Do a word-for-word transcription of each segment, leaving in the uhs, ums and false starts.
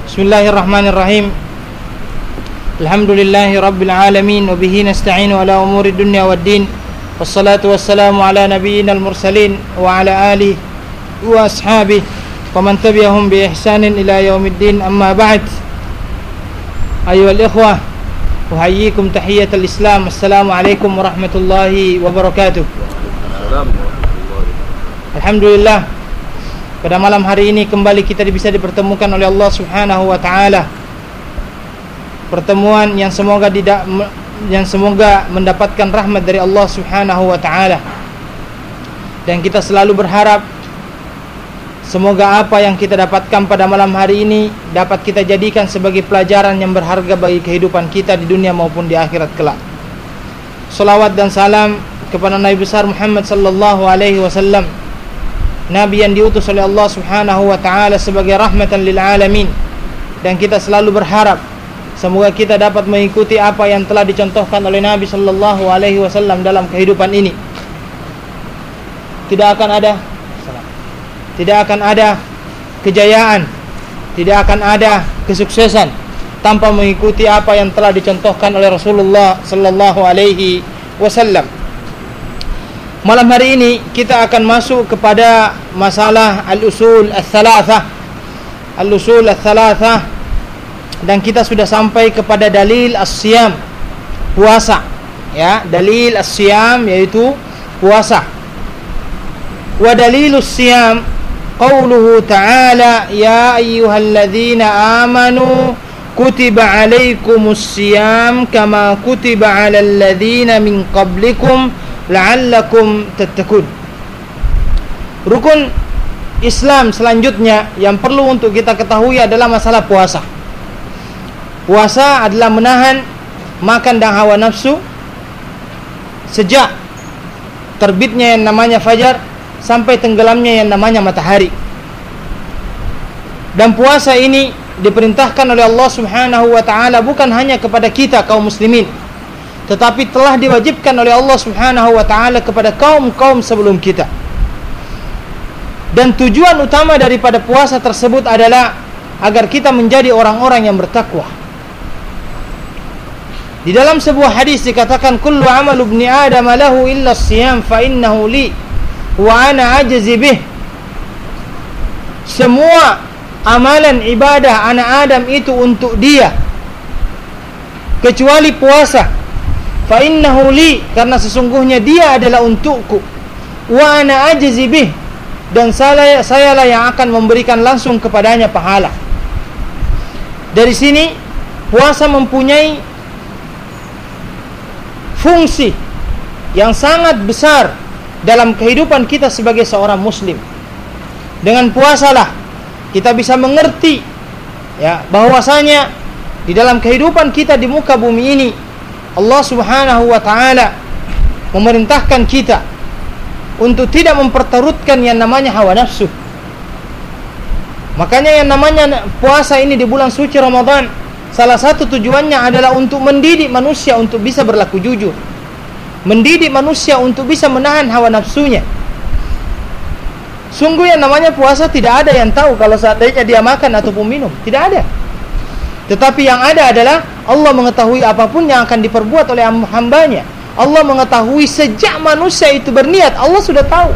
Bismillahirrahmanirrahim. Alhamdulillahi rabbil alamin wa bihi nasta'inu ala umuri dunya waddin. Wassalatu wassalamu ala nabiyyina al-mursalin wa ala alihi wa ashabihi wa man tabi'ahum bi ihsanin ila yaumiddin. Amma ba'd. Ayyuhal ikhwah, uhayyikum tahiyatal Islam. Assalamualaikum warahmatullahi wabarakatuh. Alhamdulillah, pada malam hari ini kembali kita bisa dipertemukan oleh Allah Subhanahu wa taala. Pertemuan yang semoga tidak yang semoga mendapatkan rahmat dari Allah Subhanahu wa taala. Dan kita selalu berharap semoga apa yang kita dapatkan pada malam hari ini dapat kita jadikan sebagai pelajaran yang berharga bagi kehidupan kita di dunia maupun di akhirat kelak. Salawat dan salam kepada Nabi besar Muhammad sallallahu alaihi wasallam, Nabi yang diutus oleh Allah Subhanahu wa taala sebagai rahmatan lil alamin. Dan kita selalu berharap semoga kita dapat mengikuti apa yang telah dicontohkan oleh Nabi sallallahu alaihi wasallam dalam kehidupan ini. Tidak akan ada Tidak akan ada kejayaan, tidak akan ada kesuksesan tanpa mengikuti apa yang telah dicontohkan oleh Rasulullah sallallahu alaihi wasallam. Malam hari ini kita akan masuk kepada masalah al-usul ats-tsalatsah. Al-usul ats-tsalatsah, dan kita sudah sampai kepada dalil as-siyam, puasa. Ya, dalil as-siyam yaitu puasa. Wa dalilus siyam qauluhu ta'ala ya ayyuhalladzina amanu kutiba alaikumus siyam kama kutiba alal ladzina min qablikum la'allakum tattaqun. Rukun Islam selanjutnya yang perlu untuk kita ketahui adalah masalah puasa. Puasa adalah menahan makan dan hawa nafsu sejak terbitnya yang namanya fajar sampai tenggelamnya yang namanya matahari. Dan puasa ini diperintahkan oleh Allah Subhanahu wa taala bukan hanya kepada kita kaum muslimin, tetapi telah diwajibkan oleh Allah Subhanahu wa taala kepada kaum-kaum sebelum kita. Dan tujuan utama daripada puasa tersebut adalah agar kita menjadi orang-orang yang bertakwa. Di dalam sebuah hadis dikatakan kullu amal ibni adam lahu illa as-siyam fa innahu li wa ana ajzi bih. Semua amalan ibadah anak Adam itu untuk dia kecuali puasa. Fa innahu li, karena sesungguhnya dia adalah untukku. Wa ana ajzi bih, dan saya sayalah yang akan memberikan langsung kepadanya pahala. Dari sini puasa mempunyai fungsi yang sangat besar dalam kehidupan kita sebagai seorang muslim. Dengan puasalah kita bisa mengerti ya bahwasanya di dalam kehidupan kita di muka bumi ini Allah Subhanahu wa taala memerintahkan kita untuk tidak memperturutkan yang namanya hawa nafsu. Makanya yang namanya puasa ini di bulan suci Ramadan, salah satu tujuannya adalah untuk mendidik manusia untuk bisa berlaku jujur, mendidik manusia untuk bisa menahan hawa nafsunya. Sungguh yang namanya puasa tidak ada yang tahu kalau seandainya dia makan ataupun minum, tidak ada. Tetapi yang ada adalah Allah mengetahui apapun yang akan diperbuat oleh hambanya. Allah mengetahui sejak manusia itu berniat, Allah sudah tahu.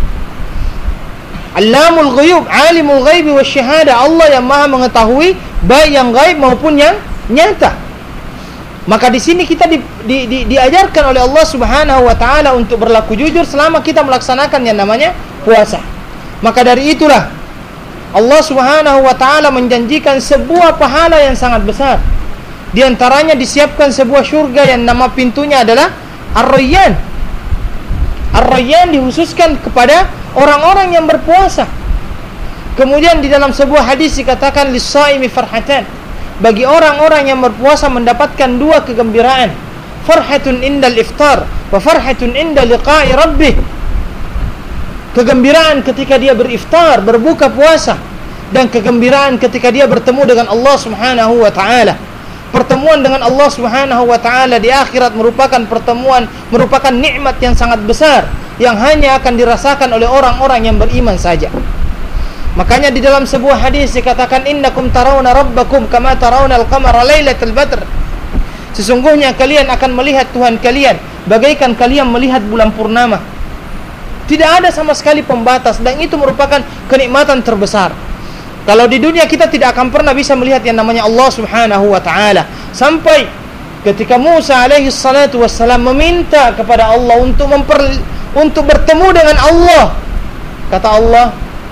Allamul ghuyub, alimul ghaibi wasyahada. Allah yang maha mengetahui baik yang gaib maupun yang nyata. Maka di sini kita di, di, di, diajarkan oleh Allah Subhanahu wa taala untuk berlaku jujur selama kita melaksanakan yang namanya puasa. Maka dari itulah Allah Subhanahu wa taala menjanjikan sebuah pahala yang sangat besar. Di antaranya disiapkan sebuah syurga yang nama pintunya adalah Ar-Rayyan. Ar-Rayyan dikhususkan kepada orang-orang yang berpuasa. Kemudian di dalam sebuah hadis dikatakan lis-shaimi farhatan. Bagi orang-orang yang berpuasa mendapatkan dua kegembiraan. Farhatun indal iftar wa farhatun inda liqa'i rabbih. Kegembiraan ketika dia beriftar, berbuka puasa, dan kegembiraan ketika dia bertemu dengan Allah Subhanahu wa taala. Pertemuan dengan Allah Subhanahu wa taala di akhirat merupakan pertemuan, merupakan nikmat yang sangat besar yang hanya akan dirasakan oleh orang-orang yang beriman saja. Makanya di dalam sebuah hadis dikatakan innakum tarawna rabbakum kama tarawna al-qamara lailatal badr. Sesungguhnya kalian akan melihat Tuhan kalian bagaikan kalian melihat bulan purnama. Tidak ada sama sekali pembatas, dan itu merupakan kenikmatan terbesar. Kalau di dunia kita tidak akan pernah bisa melihat yang namanya Allah Subhanahu wa taala. Sampai ketika Musa alaihi salatu wassalam meminta kepada Allah untuk memper, untuk bertemu dengan Allah. Kata Allah,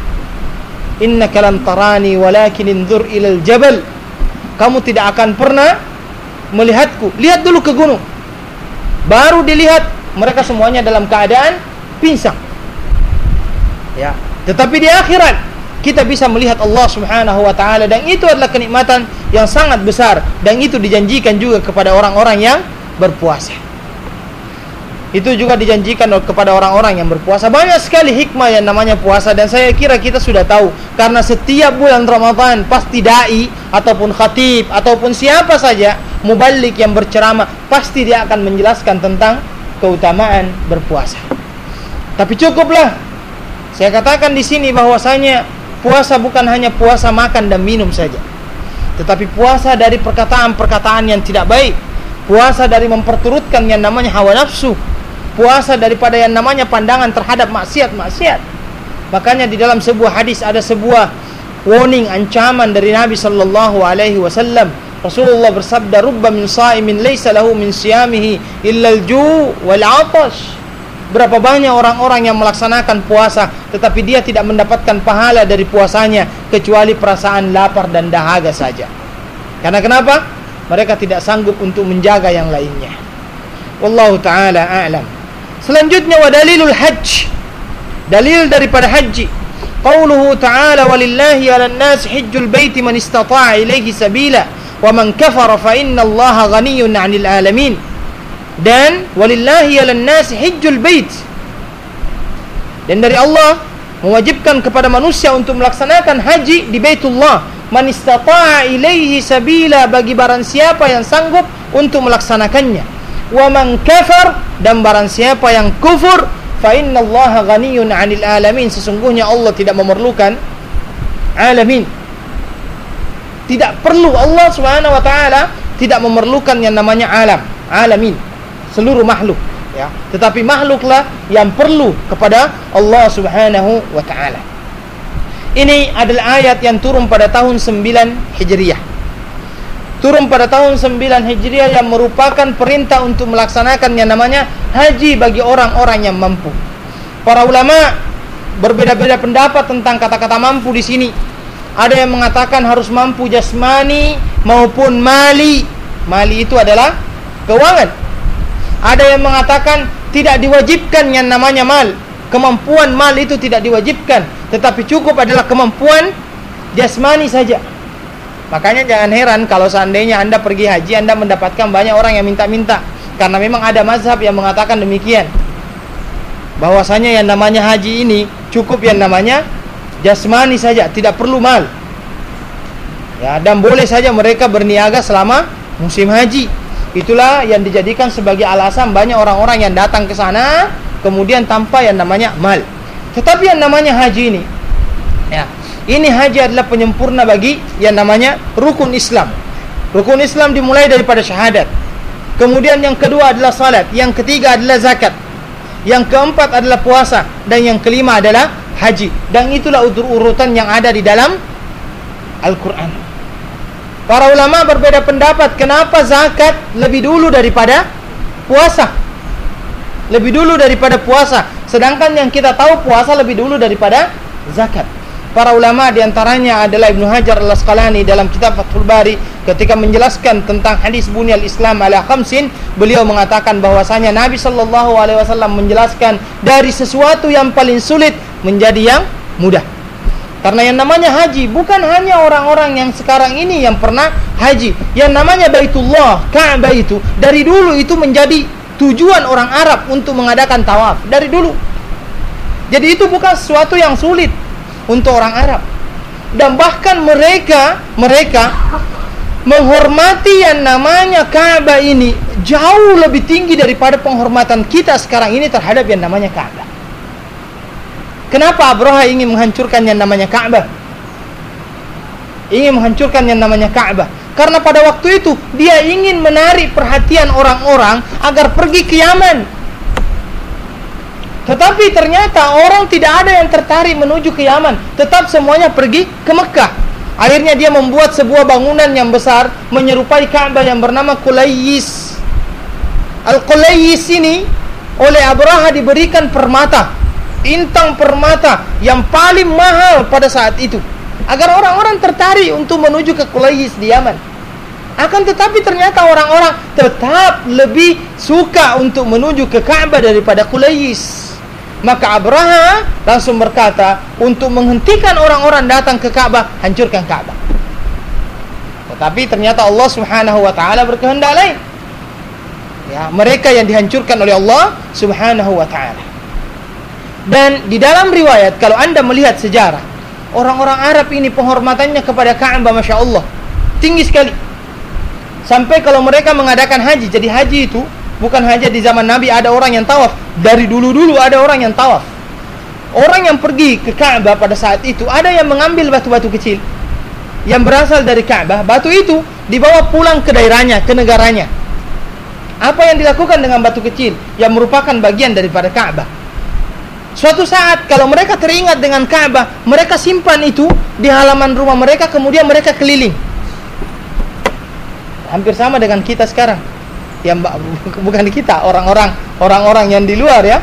innaka lan tarani walakin inzur ilal jabal. Kamu tidak akan pernah melihatku. Lihat dulu ke gunung. Baru dilihat, mereka semuanya dalam keadaan pingsan. Ya, tetapi di akhirat kita bisa melihat Allah Subhanahu wa taala, dan itu adalah kenikmatan yang sangat besar, dan itu dijanjikan juga kepada orang-orang yang berpuasa. Itu juga dijanjikan kepada orang-orang yang berpuasa. Banyak sekali hikmah yang namanya puasa, dan saya kira kita sudah tahu. Karena setiap bulan Ramadan pasti dai ataupun khatib ataupun siapa saja muballigh yang berceramah, pasti dia akan menjelaskan tentang keutamaan berpuasa. Tapi cukuplah saya katakan di sini bahwasanya puasa bukan hanya puasa makan dan minum saja, tetapi puasa dari perkataan-perkataan yang tidak baik, puasa dari memperturutkan yang namanya hawa nafsu, puasa daripada yang namanya pandangan terhadap maksiat-maksiat. Makanya di dalam sebuah hadis ada sebuah warning, ancaman dari Nabi sallallahu alaihi wasallam. Rasulullah bersabda, "Rubba min sha'imin laysa lahu min siyamihi illa al-ju' wal 'atash." Berapa banyak orang-orang yang melaksanakan puasa tetapi dia tidak mendapatkan pahala dari puasanya kecuali perasaan lapar dan dahaga saja. Karena kenapa? Mereka tidak sanggup untuk menjaga yang lainnya. Wallahu ta'ala a'lam. Selanjutnya wa dalilul hajj. Dalil daripada haji. Qauluhu ta'ala walillahi 'alan nas hajjul baiti man istata'a ilaihi sabila wa man kafara fa innallaha ghaniyyun 'anil 'alamin. Dan walillahi 'alan nasi hajjul bait. Dan dari Allah mewajibkan kepada manusia untuk melaksanakan haji di Baitullah. Man istata'a ilaihi sabila, bagi barang siapa yang sanggup untuk melaksanakannya. Wa man kafar, dan barang siapa yang kufur, fa innallaha ghaniyyun 'anil 'alamin. Sesungguhnya Allah tidak memerlukan alamin. Tidak perlu, Allah Subhanahu wa taala tidak memerlukan yang namanya alam, alamin, seluruh makhluk, ya. Tetapi makhluklah yang perlu kepada Allah Subhanahu wa taala. Ini adalah ayat yang turun pada tahun sembilan Hijriah. Turun pada tahun sembilan Hijriah yang merupakan perintah untuk melaksanakan yang namanya haji bagi orang-orang yang mampu. Para ulama berbeda-beda pendapat tentang kata-kata mampu di sini. Ada yang mengatakan harus mampu jasmani maupun mali. Mali itu adalah keuangan. Ada yang mengatakan tidak diwajibkan yang namanya mal. Kemampuan mal itu tidak diwajibkan, tetapi cukup adalah kemampuan jasmani saja. Makanya jangan heran kalau seandainya Anda pergi haji, Anda mendapatkan banyak orang yang minta-minta. Karena memang ada mazhab yang mengatakan demikian, bahwasanya yang namanya haji ini cukup yang namanya jasmani saja, tidak perlu mal, ya. Dan boleh saja mereka berniaga selama musim haji. Itulah yang dijadikan sebagai alasan banyak orang-orang yang datang ke sana kemudian tanpa yang namanya mal. Tetapi yang namanya haji ini, ya, ini haji adalah penyempurna bagi yang namanya rukun Islam. Rukun Islam dimulai daripada syahadat. Kemudian yang kedua adalah salat, yang ketiga adalah zakat, yang keempat adalah puasa, dan yang kelima adalah haji. Dan itulah urutan yang ada di dalam Al-Quran. Para ulama berbeda pendapat kenapa zakat lebih dulu daripada puasa. Lebih dulu daripada puasa, sedangkan yang kita tahu puasa lebih dulu daripada zakat. Para ulama diantaranya adalah Ibnu Hajar Al-Asqalani dalam kitab Fathul Bari, ketika menjelaskan tentang hadis bunyal Islam ala khamsin, beliau mengatakan bahwasanya Nabi sallallahu alaihi wasallam menjelaskan dari sesuatu yang paling sulit menjadi yang mudah. Karena yang namanya haji bukan hanya orang-orang yang sekarang ini yang pernah haji. Yang namanya Baitullah, Ka'bah itu dari dulu itu menjadi tujuan orang Arab untuk mengadakan tawaf dari dulu. Jadi itu bukan sesuatu yang sulit untuk orang Arab. Dan bahkan mereka mereka menghormati yang namanya Ka'bah ini jauh lebih tinggi daripada penghormatan kita sekarang ini terhadap yang namanya Ka'bah. Kenapa Abraha ingin menghancurkan yang namanya Ka'bah? Ingin menghancurkan yang namanya Ka'bah karena pada waktu itu dia ingin menarik perhatian orang-orang agar pergi ke Yaman. Tetapi ternyata orang tidak ada yang tertarik menuju ke Yaman, tetap semuanya pergi ke Mekah. Akhirnya dia membuat sebuah bangunan yang besar menyerupai Ka'bah yang bernama Qulayyis. Al-Qulayyis ini oleh Abraha diberikan permata, intang permata yang paling mahal pada saat itu, agar orang-orang tertarik untuk menuju ke Qulayyis di Yaman. Akan tetapi ternyata orang-orang tetap lebih suka untuk menuju ke Ka'bah daripada Qulayyis. Maka Abraha langsung berkata, untuk menghentikan orang-orang datang ke Ka'bah, hancurkan Ka'bah. Tetapi ternyata Allah Subhanahu wa taala berkehendak lain. Ya, mereka yang dihancurkan oleh Allah Subhanahu wa taala. Dan di dalam riwayat, kalau Anda melihat sejarah, orang-orang Arab ini penghormatannya kepada Ka'bah Masya Allah tinggi sekali. Sampai kalau mereka mengadakan haji, jadi haji itu bukan hanya di zaman Nabi ada orang yang tawaf, dari dulu-dulu ada orang yang tawaf. Orang yang pergi ke Ka'bah pada saat itu, ada yang mengambil batu-batu kecil yang berasal dari Ka'bah. Batu itu dibawa pulang ke daerahnya, ke negaranya. Apa yang dilakukan dengan batu kecil yang merupakan bagian daripada Ka'bah? Suatu saat kalau mereka teringat dengan Ka'bah, mereka simpan itu di halaman rumah mereka, kemudian mereka keliling. Hampir sama dengan kita sekarang. Yang bukan kita, orang-orang orang-orang yang di luar ya.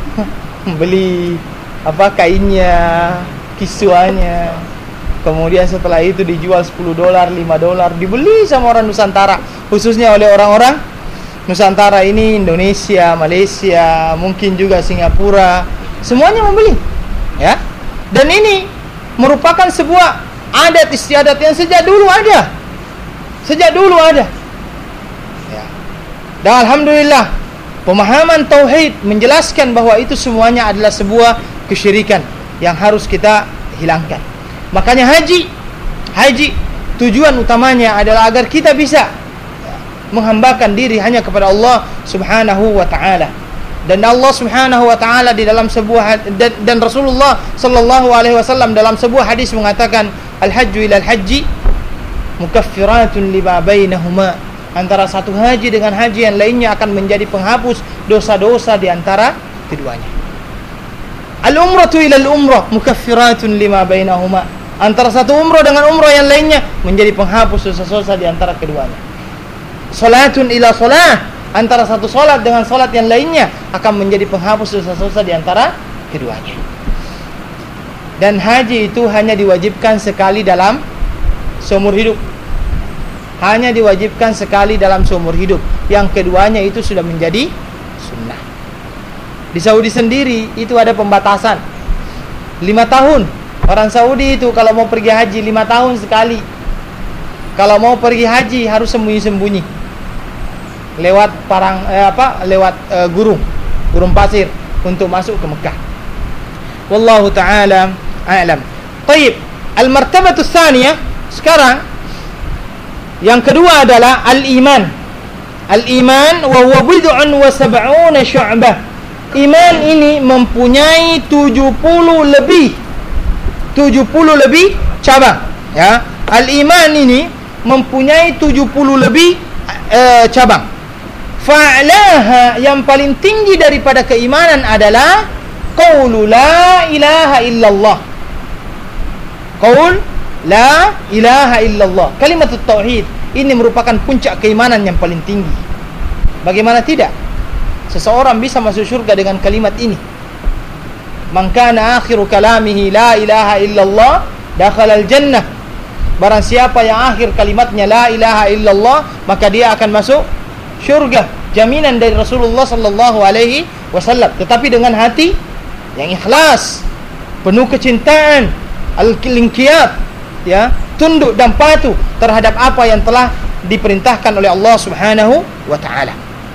Beli apa kainnya, kisuannya. Kemudian setelah itu dijual sepuluh dolar, lima dolar, dibeli sama orang Nusantara, khususnya oleh orang-orang Nusantara ini, Indonesia, Malaysia, mungkin juga Singapura, semuanya membeli, ya. Dan ini merupakan sebuah adat istiadat yang sejak dulu ada, sejak dulu ada. Ya. Dan alhamdulillah, pemahaman tauhid menjelaskan bahwa itu semuanya adalah sebuah kesyirikan yang harus kita hilangkan. Makanya haji, haji tujuan utamanya adalah agar kita bisa menghambakan diri hanya kepada Allah Subhanahu wa taala. Dan Allah Subhanahu wa taala di dalam sebuah dan, dan Rasulullah sallallahu alaihi wasallam dalam sebuah hadis mengatakan, al-hajju ila al-hajji mukaffiratun lima bainahuma. Antara satu haji dengan haji yang lainnya akan menjadi penghapus dosa-dosa di antara keduanya. Al-umratu ila al-umrah mukaffiratun lima bainahuma. Antara satu umrah dengan umrah yang lainnya menjadi penghapus dosa-dosa di antara keduanya. Salatun ila salah, antara satu salat dengan salat yang lainnya akan menjadi penghapus dosa-dosa di antara keduanya. Dan haji itu hanya diwajibkan sekali dalam seumur hidup. Hanya diwajibkan sekali dalam seumur hidup. Yang keduanya itu sudah menjadi sunnah. Di Saudi sendiri itu ada pembatasan lima tahun. Orang Saudi itu kalau mau pergi haji lima tahun sekali. Kalau mau pergi haji harus sembunyi-sembunyi lewat parang eh, apa lewat eh, gurun gurun pasir untuk masuk ke Mekah. Wallahu taala a'lam. Baik, al-martabatu tsaniyah sekarang yang kedua adalah al-iman. Al-iman wa huwa bid'un wa sab'una syu'bah. Iman ini mempunyai tujuh puluh lebih tujuh puluh lebih cabang, ya. Al-iman ini mempunyai tujuh puluh lebih uh, cabang. Fa'laha, yang paling tinggi daripada keimanan adalah qaulu la ilaha illallah. Qaul la ilaha illallah. Kalimat tauhid ini merupakan puncak keimanan yang paling tinggi. Bagaimana tidak? Seseorang bisa masuk surga dengan kalimat ini. Man kana akhiru kalamihi la ilaha illallah dakhala al-jannah. Barang siapa yang akhir kalimatnya la ilaha illallah, maka dia akan masuk syurga. Jaminan dari Rasulullah sallallahu alaihi wasallam. Tetapi dengan hati yang ikhlas, penuh kecintaan, al-inqiyad, ya, tunduk dan patuh terhadap apa yang telah diperintahkan oleh Allah Subhanahu wa taala.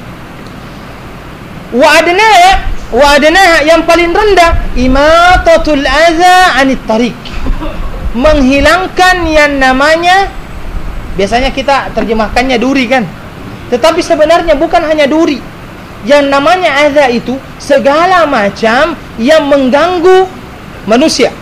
Wa adnaha, wa adnaha yang paling rendah, imatatul adza 'anit tariq. Menghilangkan yang namanya, biasanya kita terjemahkannya duri kan, tetapi sebenarnya bukan hanya duri. Yang namanya adza itu segala macam yang mengganggu manusia.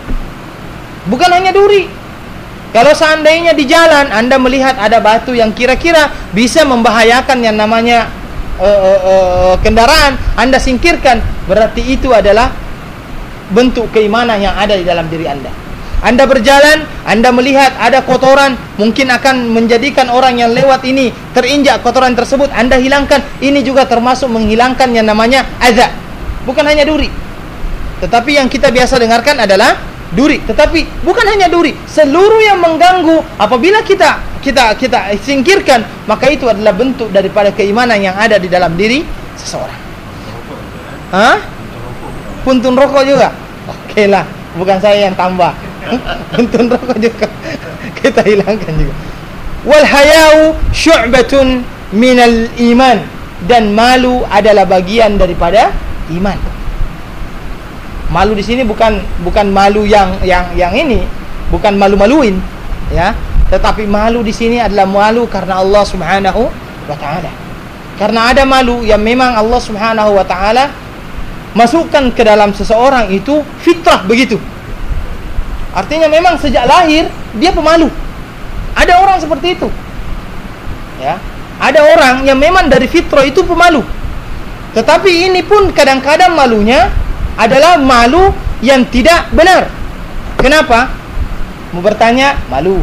Bukan hanya duri. Kalau seandainya di jalan Anda melihat ada batu yang kira-kira bisa membahayakan yang namanya uh, uh, uh, kendaraan, Anda singkirkan, berarti itu adalah bentuk keimanan yang ada di dalam diri Anda. Anda berjalan, Anda melihat ada kotoran, mungkin akan menjadikan orang yang lewat ini terinjak kotoran tersebut, Anda hilangkan. Ini juga termasuk menghilangkan yang namanya adza. Bukan hanya duri, tetapi yang kita biasa dengarkan adalah duri. Tetapi bukan hanya duri, seluruh yang mengganggu apabila kita kita kita singkirkan, maka itu adalah bentuk daripada keimanan yang ada di dalam diri seseorang. Hah? Puntun rokok juga? Oke lah, bukan saya yang tambah. Puntun rokok juga kita hilangkan juga. Wal hayau syu'batun minal iman, dan malu adalah bagian daripada iman. Malu di sini bukan bukan malu yang yang yang ini, bukan malu-maluin, ya. Tetapi malu di sini adalah malu karena Allah Subhanahu wa taala. Karena ada malu yang memang Allah Subhanahu wa taala masukkan ke dalam seseorang, itu fitrah begitu. Artinya memang sejak lahir dia pemalu. Ada orang seperti itu. Ya. Ada orang yang memang dari fitrah itu pemalu. Tetapi ini pun kadang-kadang malunya adalah malu yang tidak benar. Kenapa? Mau bertanya, malu.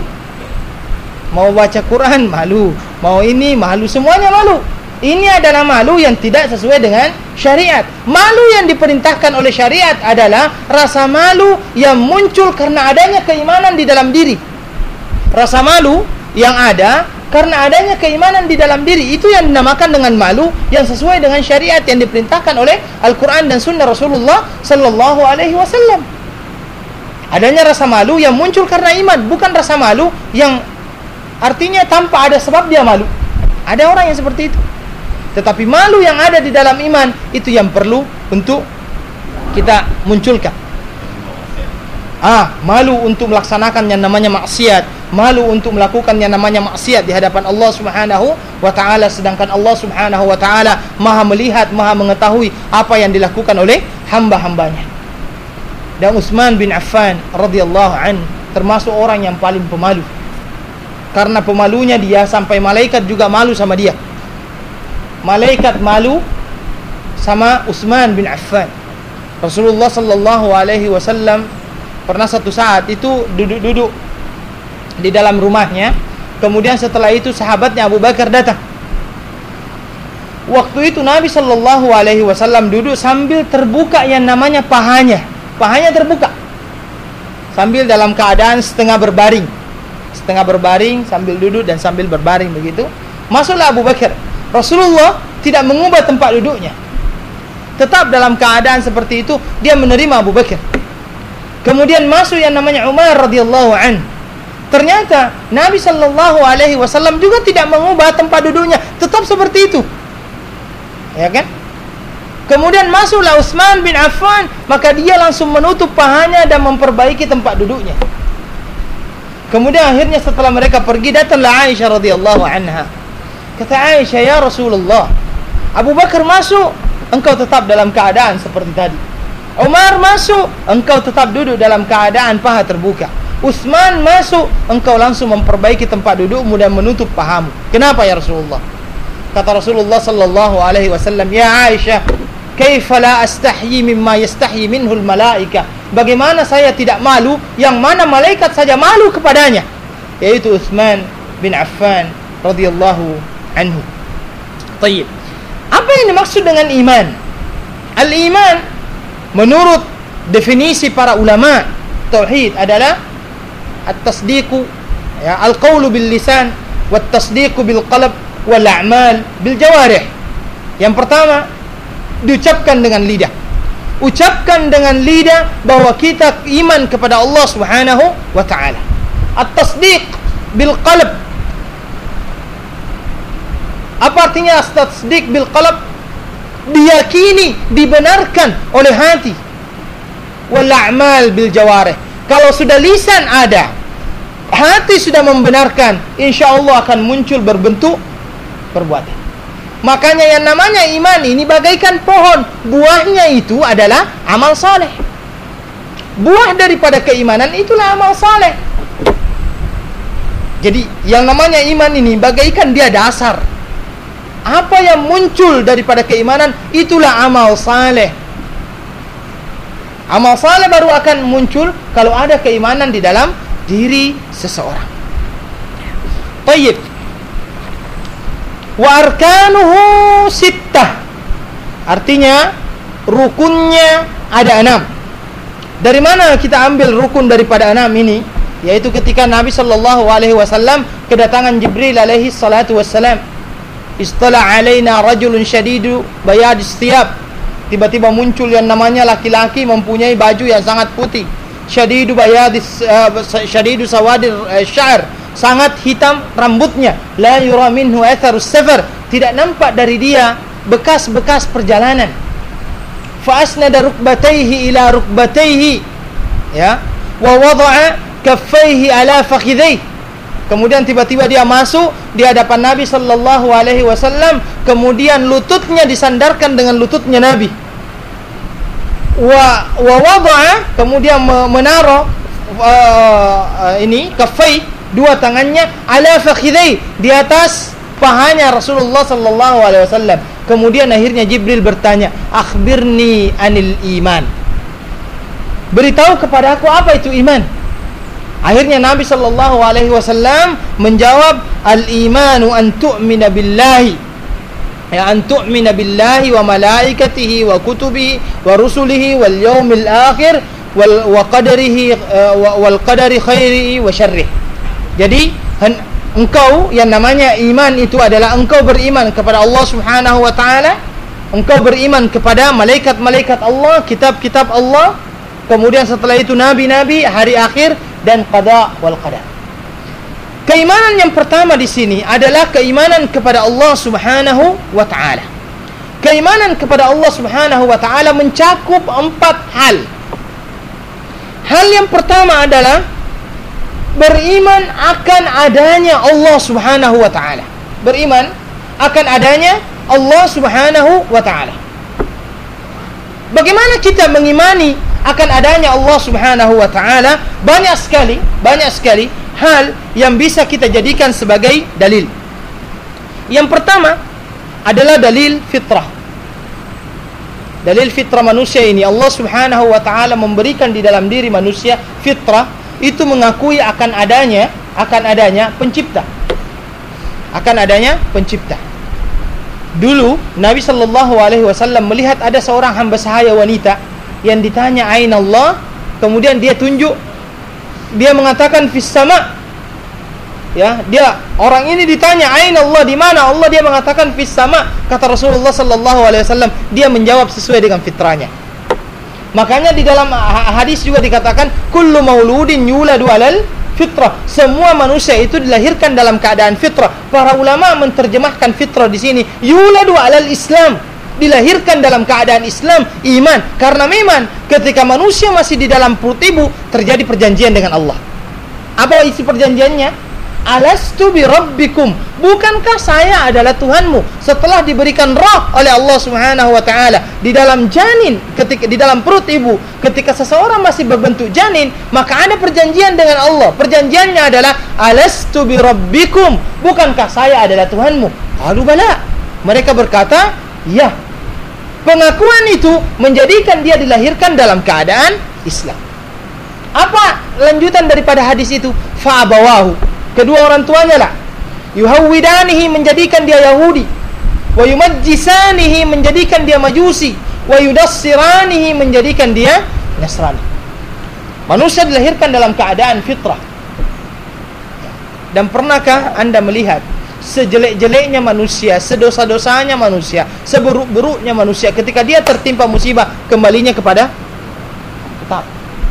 Mau baca Quran, malu. Mau ini, malu. Semuanya malu. Ini adalah malu yang tidak sesuai dengan syariat. Malu yang diperintahkan oleh syariat adalah rasa malu yang muncul karena adanya keimanan di dalam diri. Rasa malu yang ada karena adanya keimanan di dalam diri, itu yang dinamakan dengan malu yang sesuai dengan syariat yang diperintahkan oleh Al-Quran dan Sunnah Rasulullah Sallallahu Alaihi Wasallam. Adanya rasa malu yang muncul karena iman, bukan rasa malu yang artinya tanpa ada sebab dia malu. Ada orang yang seperti itu. Tetapi malu yang ada di dalam iman, itu yang perlu untuk kita munculkan. Ah, malu untuk melaksanakan yang namanya maksiat, malu untuk melakukan yang namanya maksiat di hadapan Allah Subhanahu wa taala, sedangkan Allah Subhanahu wa taala Maha melihat, Maha mengetahui apa yang dilakukan oleh hamba-hambanya. Dan Utsman bin Affan radhiyallahu an termasuk orang yang paling pemalu. Karena pemalunya dia sampai malaikat juga malu sama dia. Malaikat malu sama Utsman bin Affan. Rasulullah sallallahu alaihi wasallam pernah satu saat itu duduk-duduk di dalam rumahnya. Kemudian setelah itu sahabatnya Abu Bakar datang. Waktu itu Nabi sallallahu alaihi wasallam duduk sambil terbuka yang namanya pahanya. Pahanya terbuka. Sambil dalam keadaan setengah berbaring. Setengah berbaring sambil duduk dan sambil berbaring begitu. Masuklah Abu Bakar. Rasulullah tidak mengubah tempat duduknya. Tetap dalam keadaan seperti itu, dia menerima Abu Bakar. Kemudian masuk yang namanya Umar radhiyallahu an. Ternyata Nabi sallallahu alaihi wasallam juga tidak mengubah tempat duduknya, tetap seperti itu. Ya kan? Kemudian masuklah Utsman bin Affan, maka dia langsung menutup pahanya dan memperbaiki tempat duduknya. Kemudian akhirnya setelah mereka pergi, datanglah Aisyah radhiyallahu anha. Kata Aisyah, ya Rasulullah, Abu Bakar masuk, engkau tetap dalam keadaan seperti tadi. Umar masuk, engkau tetap duduk dalam keadaan paha terbuka. Utsman masuk, engkau langsung memperbaiki tempat dudukmu dan menutup pahamu. Kenapa ya Rasulullah? Kata Rasulullah sallallahu alaihi wasallam, ya Aisyah, kaifa la astahyi mimma yastahyi minhu al-malaika? Bagaimana saya tidak malu yang mana malaikat saja malu kepadanya, yaitu Utsman bin Affan radhiyallahu anhu. Baik. Apa yang dimaksud dengan iman? Al-iman menurut definisi para ulama tauhid adalah at-tasdiqu, ya, al-qawlu bil lisan, wat-tasdiqu bil qalb, wal a'mal bil jawarih. Yang pertama, diucapkan dengan lidah. Ucapkan dengan lidah bahwa kita iman kepada Allah Subhanahu wa taala. At-tasdiq bil qalb. Apa artinya tasdik bil qalb? Diyakini, dibenarkan oleh hati. Wal a'mal bil jawarih. Kalau sudah lisan ada, hati sudah membenarkan, insyaallah akan muncul berbentuk perbuatan. Makanya yang namanya iman ini bagaikan pohon, buahnya itu adalah amal saleh. buah daripada keimanan itulah amal saleh. Jadi yang namanya iman ini bagaikan dia dasar. Apa yang muncul daripada keimanan itulah amal saleh. Amal saleh baru akan muncul kalau ada keimanan di dalam diri seseorang. Tayyib. Wa arkanuhu sittah. Artinya rukunnya ada enam. Dari mana kita ambil rukun daripada enam ini? Yaitu ketika Nabi sallallahu alaihi wasallam kedatangan Jibril alaihi salatu wassalam. Istala alaina rajulun syadidu bayadis thiyab. Tiba-tiba muncul yang namanya laki-laki mempunyai baju yang sangat putih. Syadidu bayadis uh, syadidu sawadir uh, sya'r, sangat hitam rambutnya. La yura minhu atharus safar, tidak nampak dari dia bekas-bekas perjalanan. Fa asnada rukbatayhi ila rukbatayhi, ya, wa wada'a kaffayhi ala fakhidhayhi. Kemudian tiba-tiba dia masuk di hadapan Nabi sallallahu alaihi wasallam, kemudian lututnya disandarkan dengan lututnya Nabi. Wa wa wada'a, kemudian menaruh uh, ini kaffai, dua tangannya, ala fakhidhai, di atas pahanya Rasulullah sallallahu alaihi wasallam. Kemudian akhirnya Jibril bertanya, "Akhbirni anil iman." Beritahu kepada aku apa itu iman. Akhirnya Nabi sallallahu alaihi wasallam menjawab, "Al-imanu an tu'mina billahi." Ya, an tu'mina billahi wa malaikatihi wa kutubihi wa rusulihi wal yaumil akhir wal wa qadarihi uh, wal qadari khairihi wa syarrihi. Jadi engkau, yang namanya iman itu adalah engkau beriman kepada Allah Subhanahu wa taala, engkau beriman kepada malaikat-malaikat Allah, kitab-kitab Allah, kemudian setelah itu nabi-nabi, hari akhir, dan qada wal qadar. Keimanan yang pertama di sini adalah keimanan kepada Allah Subhanahu wa taala. Keimanan kepada Allah Subhanahu wa taala mencakup empat hal. Hal yang pertama adalah beriman akan adanya Allah Subhanahu wa taala. Beriman akan adanya Allah Subhanahu wa taala. Bagaimana kita mengimani akan adanya Allah Subhanahu wa taala? Banyak sekali, banyak sekali hal yang bisa kita jadikan sebagai dalil. Yang pertama adalah dalil fitrah. Dalil fitrah manusia ini, Allah Subhanahu wa taala memberikan di dalam diri manusia fitrah, itu mengakui akan adanya akan adanya pencipta. Akan adanya pencipta. Dulu Nabi sallallahu alaihi wasallam melihat ada seorang hamba sahaya wanita yang ditanya aina Allah, kemudian dia tunjuk, dia mengatakan fis sama. Ya, dia orang ini ditanya aina Allah, di mana Allah, dia mengatakan fis sama. Kata Rasulullah sallallahu alaihi wasallam, dia menjawab sesuai dengan fitrahnya. Makanya di dalam hadis juga dikatakan kullu mauludin yuladu alal fitrah. Semua manusia itu dilahirkan dalam keadaan fitrah. Para ulama menerjemahkan fitrah di sini yuladu alal Islam, dilahirkan dalam keadaan Islam, iman. Karena memang ketika manusia masih di dalam perut ibu terjadi perjanjian dengan Allah. Apa isi perjanjiannya? Alastu bi rabbikum, bukankah saya adalah Tuhanmu? Setelah diberikan roh oleh Allah Subhanahu wa taala di dalam janin, ketika di dalam perut ibu, ketika seseorang masih berbentuk janin, maka ada perjanjian dengan Allah. Perjanjiannya adalah alastu bi rabbikum, bukankah saya adalah Tuhanmu? Qalu bala. Mereka berkata, ya. Pengakuan itu menjadikan dia dilahirkan dalam keadaan Islam. Apa lanjutan daripada hadis itu? Fa abawahu, kedua orang tuanya lah, yuhawwidanihi, menjadikan dia Yahudi, wa yumajjisanihi, menjadikan dia Majusi, wa yudassiranihi, menjadikan dia Nasrani. Manusia dilahirkan dalam keadaan fitrah. Dan pernahkah Anda melihat sejelek-jeleknya manusia, sedosa-dosanya manusia, seburuk-buruknya manusia, ketika dia tertimpa musibah, kembalinya kepada tetap.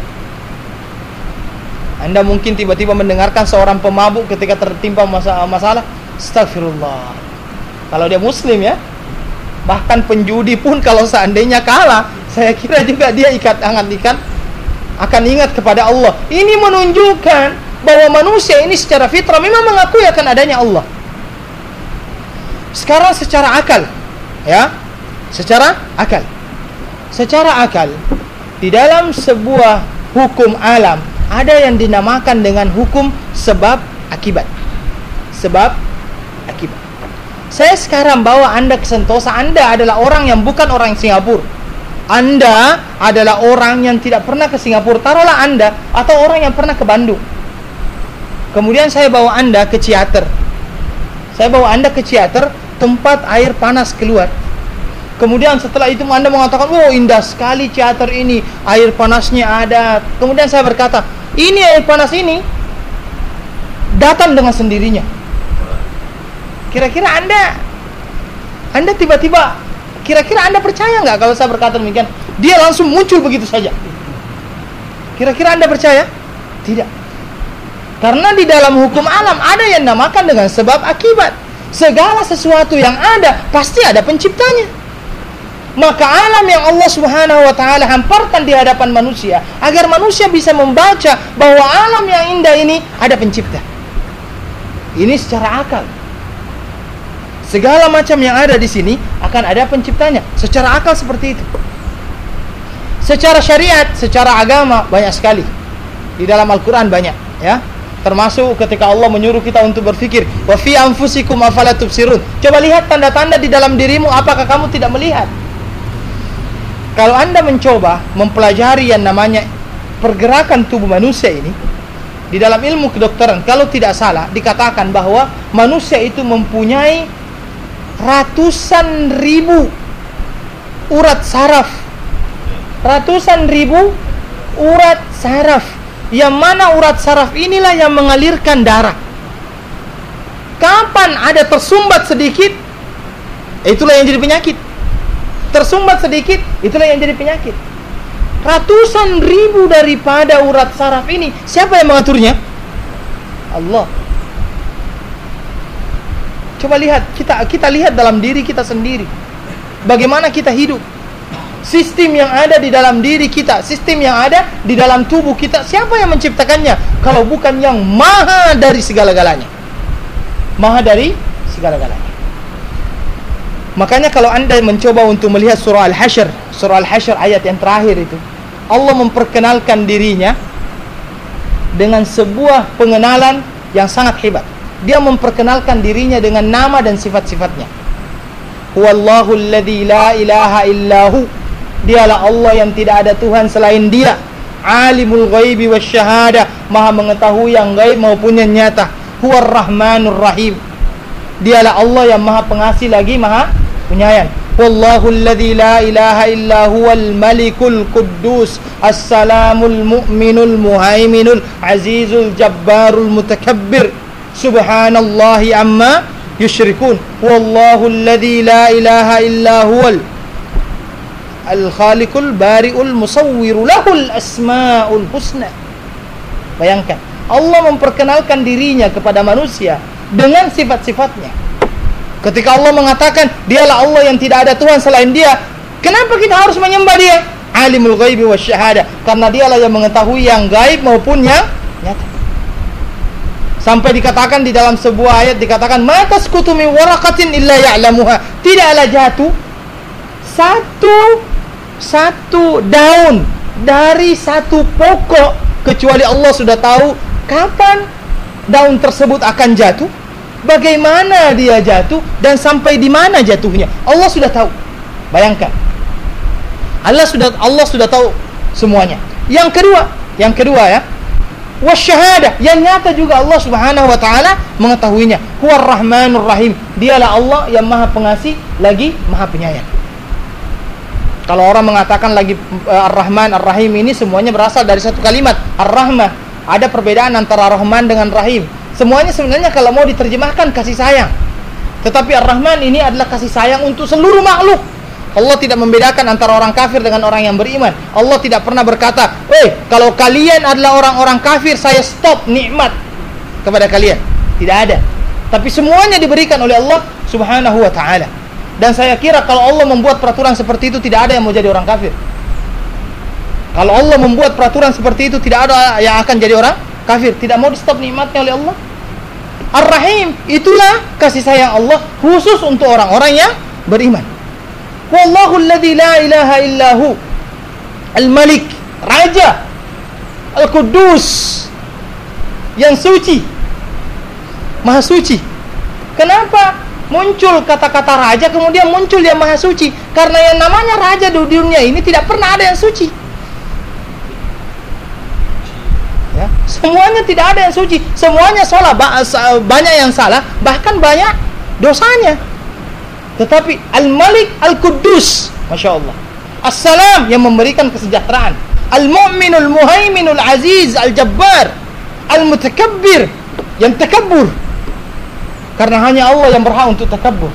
Anda mungkin tiba-tiba mendengarkan seorang pemabuk ketika tertimpa masalah, astagfirullah. Kalau dia muslim ya. Bahkan penjudi pun kalau seandainya kalah, saya kira juga dia ikat hangat ikat akan ingat kepada Allah. Ini menunjukkan bahwa manusia ini secara fitrah memang mengakui akan adanya Allah. Sekarang secara akal, ya, secara akal, secara akal, di dalam sebuah hukum alam, ada yang dinamakan dengan hukum sebab akibat. Sebab akibat. Saya sekarang bawa Anda ke Sentosa, Anda adalah orang yang bukan orang Singapura. Anda adalah orang yang tidak pernah ke Singapura. Taruhlah Anda atau orang yang pernah ke Bandung. Kemudian saya bawa Anda ke Ciater. Saya bawa Anda ke Ciater, tempat air panas keluar. Kemudian setelah itu Anda mengatakan, "Oh, indah sekali Ciater ini, air panasnya ada." Kemudian saya berkata, "Ini air panas ini datang dengan sendirinya." Kira-kira Anda Anda tiba-tiba kira-kira Anda percaya nggak kalau saya berkata demikian? Dia langsung muncul begitu saja. Kira-kira Anda percaya? Tidak. Karena di dalam hukum alam ada yang namakan dengan sebab akibat. Segala sesuatu yang ada pasti ada penciptanya. Maka alam yang Allah Subhanahu wa taala hamparkan di hadapan manusia agar manusia bisa membaca bahwa alam yang indah ini ada pencipta. Ini secara akal. Segala macam yang ada di sini akan ada penciptanya. Secara akal seperti itu. Secara syariat, secara agama banyak sekali. Di dalam Al-Qur'an banyak, ya. Termasuk ketika Allah menyuruh kita untuk berfikir, wa fi anfusikum afala tubsirun. Coba lihat tanda-tanda di dalam dirimu, apakah kamu tidak melihat? Kalau Anda mencoba mempelajari yang namanya pergerakan tubuh manusia ini, di dalam ilmu kedokteran, kalau tidak salah dikatakan bahwa manusia itu mempunyai ratusan ribu urat saraf. Ratusan ribu urat saraf. Yang mana urat saraf inilah yang mengalirkan darah. Kapan ada tersumbat sedikit, itulah yang jadi penyakit. Tersumbat sedikit, itulah yang jadi penyakit. Ratusan ribu daripada urat saraf ini, siapa yang mengaturnya? Allah. Coba lihat, kita kita lihat dalam diri kita sendiri. Bagaimana kita hidup? Sistem yang ada di dalam diri kita, sistem yang ada di dalam tubuh kita, siapa yang menciptakannya? Kalau bukan yang maha dari segala-galanya. Maha dari segala-galanya. Makanya kalau Anda mencoba untuk melihat surah Al-Hasyr, surah Al-Hasyr ayat yang terakhir itu, Allah memperkenalkan dirinya dengan sebuah pengenalan yang sangat hebat. Dia memperkenalkan dirinya dengan nama dan sifat-sifatnya. Huwallahu alladzi la ilaha illahu. Dialah Allah yang tidak ada Tuhan selain Dia. Alimul ghaibi wasyahada, Maha mengetahui yang gaib maupun yang nyata. Huwar rahmanur rahim. Dialah Allah yang Maha pengasih lagi Maha penyayang. Wallahu alladzi la ilaha illa huwal malikul quddus as-salamul mu'minul muhaiminul azizul jabbarul mutakabbir. Subhanallahi amma yusyrikun. Wallahu alladzi la ilaha illa huwal al-khaliqul bari'ul musawwiru lahul asmaul husna. Bayangkan, Allah memperkenalkan dirinya kepada manusia dengan sifat-sifatnya. Ketika Allah mengatakan Dialah Allah yang tidak ada Tuhan selain Dia, kenapa kita harus menyembah Dia? Alimul ghaibi wasyahada, karena Dialah yang mengetahui yang gaib maupun yang nyata. Sampai dikatakan di dalam sebuah ayat, dikatakan ma tasqutu min waraqatin illa ya'lamuha. Tidaklah jatuh satu satu daun dari satu pokok kecuali Allah sudah tahu kapan daun tersebut akan jatuh, bagaimana dia jatuh, dan sampai di mana jatuhnya. Allah sudah tahu. Bayangkan, Allah sudah Allah sudah tahu semuanya. Yang kedua, yang kedua ya, wasyahada, yang nyata juga Allah Subhanahu wa taala mengetahuinya. Huwar rahmanur rahim. Dialah Allah yang Maha Pengasih lagi Maha Penyayang. Kalau orang mengatakan lagi uh, Ar-Rahman, Ar-Rahim, ini semuanya berasal dari satu kalimat, Ar-Rahmah. Ada perbedaan antara Rahman dengan Rahim. Semuanya sebenarnya kalau mau diterjemahkan kasih sayang. Tetapi Ar-Rahman ini adalah kasih sayang untuk seluruh makhluk. Allah tidak membedakan antara orang kafir dengan orang yang beriman. Allah tidak pernah berkata, "Eh, kalau kalian adalah orang-orang kafir, saya stop nikmat kepada kalian." Tidak ada. Tapi semuanya diberikan oleh Allah Subhanahu wa taala. Dan saya kira kalau Allah membuat peraturan seperti itu, tidak ada yang mau jadi orang kafir. Kalau Allah membuat peraturan seperti itu, tidak ada yang akan jadi orang kafir. Tidak mau di stop nikmatnya oleh Allah. Ar-Rahim, itulah kasih sayang Allah khusus untuk orang-orang yang beriman. Wallahu alladzi la ilaha illahu al-Malik, Raja Al-Quddus, yang suci, Maha Suci. Kenapa muncul kata-kata raja kemudian muncul yang Maha Suci? Karena yang namanya raja di dunia ini tidak pernah ada yang suci. Ya, semuanya tidak ada yang suci, semuanya salah, banyak yang salah, bahkan banyak dosanya. Tetapi Al-Malik Al-Quddus, Masya Allah, As-Salam, yang memberikan kesejahteraan, Al-Mu'minul Muhaiminul Aziz Al-Jabbar, Al-Mutakabbir, yang takabbur, karena hanya Allah yang berhak untuk takabbur.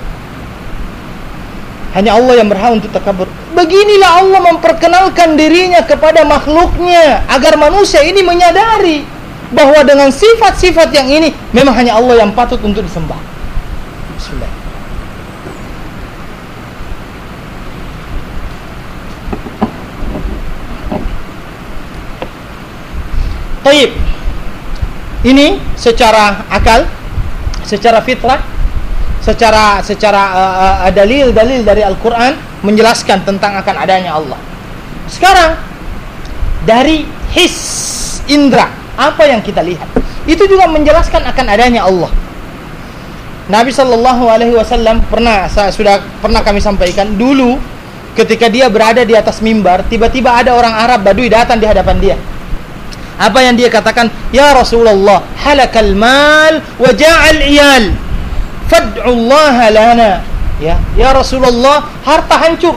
Hanya Allah yang berhak untuk takabbur. Beginilah Allah memperkenalkan dirinya kepada makhluknya, agar manusia ini menyadari bahwa dengan sifat-sifat yang ini memang hanya Allah yang patut untuk disembah. Bismillah. Taib. Ini secara akal, secara fitrah, secara secara uh, uh, dalil-dalil dari Al-Quran menjelaskan tentang akan adanya Allah. Sekarang dari his, indra, apa yang kita lihat, itu juga menjelaskan akan adanya Allah. Nabi Shallallahu Alaihi Wasallam pernah, saya sudah pernah kami sampaikan dulu, ketika dia berada di atas mimbar, tiba-tiba ada orang Arab Badui datang di hadapan dia. Apa yang dia katakan? Ya Rasulullah, halakal mal wa ja'al iyal, fad'ullaha lana. Ya, ya Rasulullah, harta hancur,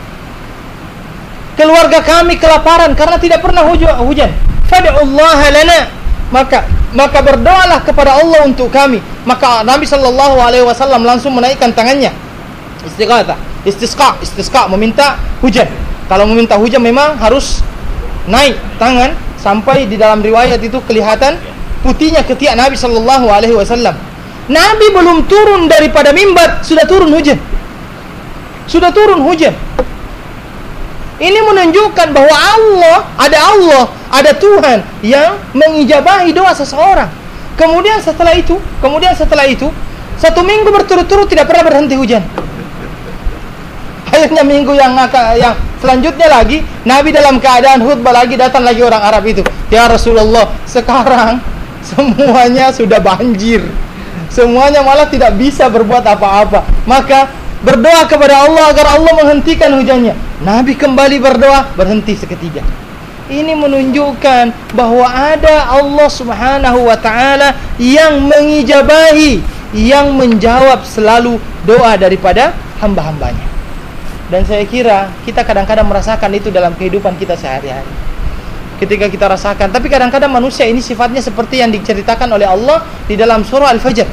keluarga kami kelaparan karena tidak pernah hujan. Fad'ullaha lana, maka maka berdoalah kepada Allah untuk kami. Maka Nabi Shallallahu Alaihi Wasallam langsung menaikkan tangannya, istighatsah, istisqa, istisqa, meminta hujan. Kalau meminta hujan memang harus naik tangan, sampai di dalam riwayat itu kelihatan putihnya ketiak Nabi Shallallahu Alaihi Wasallam. Nabi belum turun daripada mimbar sudah turun hujan, sudah turun hujan. Ini menunjukkan bahwa Allah, ada Allah, ada Tuhan yang mengijabahi doa seseorang. Kemudian setelah itu, kemudian setelah itu satu minggu berturut-turut tidak pernah berhenti hujan. Akhirnya minggu yang yang selanjutnya lagi, Nabi dalam keadaan khutbah lagi, datang lagi orang Arab itu. Ya Rasulullah, sekarang semuanya sudah banjir, semuanya malah tidak bisa berbuat apa-apa. Maka berdoa kepada Allah agar Allah menghentikan hujannya. Nabi kembali berdoa, berhenti seketika. Ini menunjukkan bahwa ada Allah Subhanahu wa ta'ala yang mengijabahi, yang menjawab selalu doa daripada hamba-hambanya. Dan saya kira kita kadang-kadang merasakan itu dalam kehidupan kita sehari-hari. Ketika kita rasakan, tapi kadang-kadang manusia ini sifatnya seperti yang diceritakan oleh Allah di dalam surah Al-Fajr.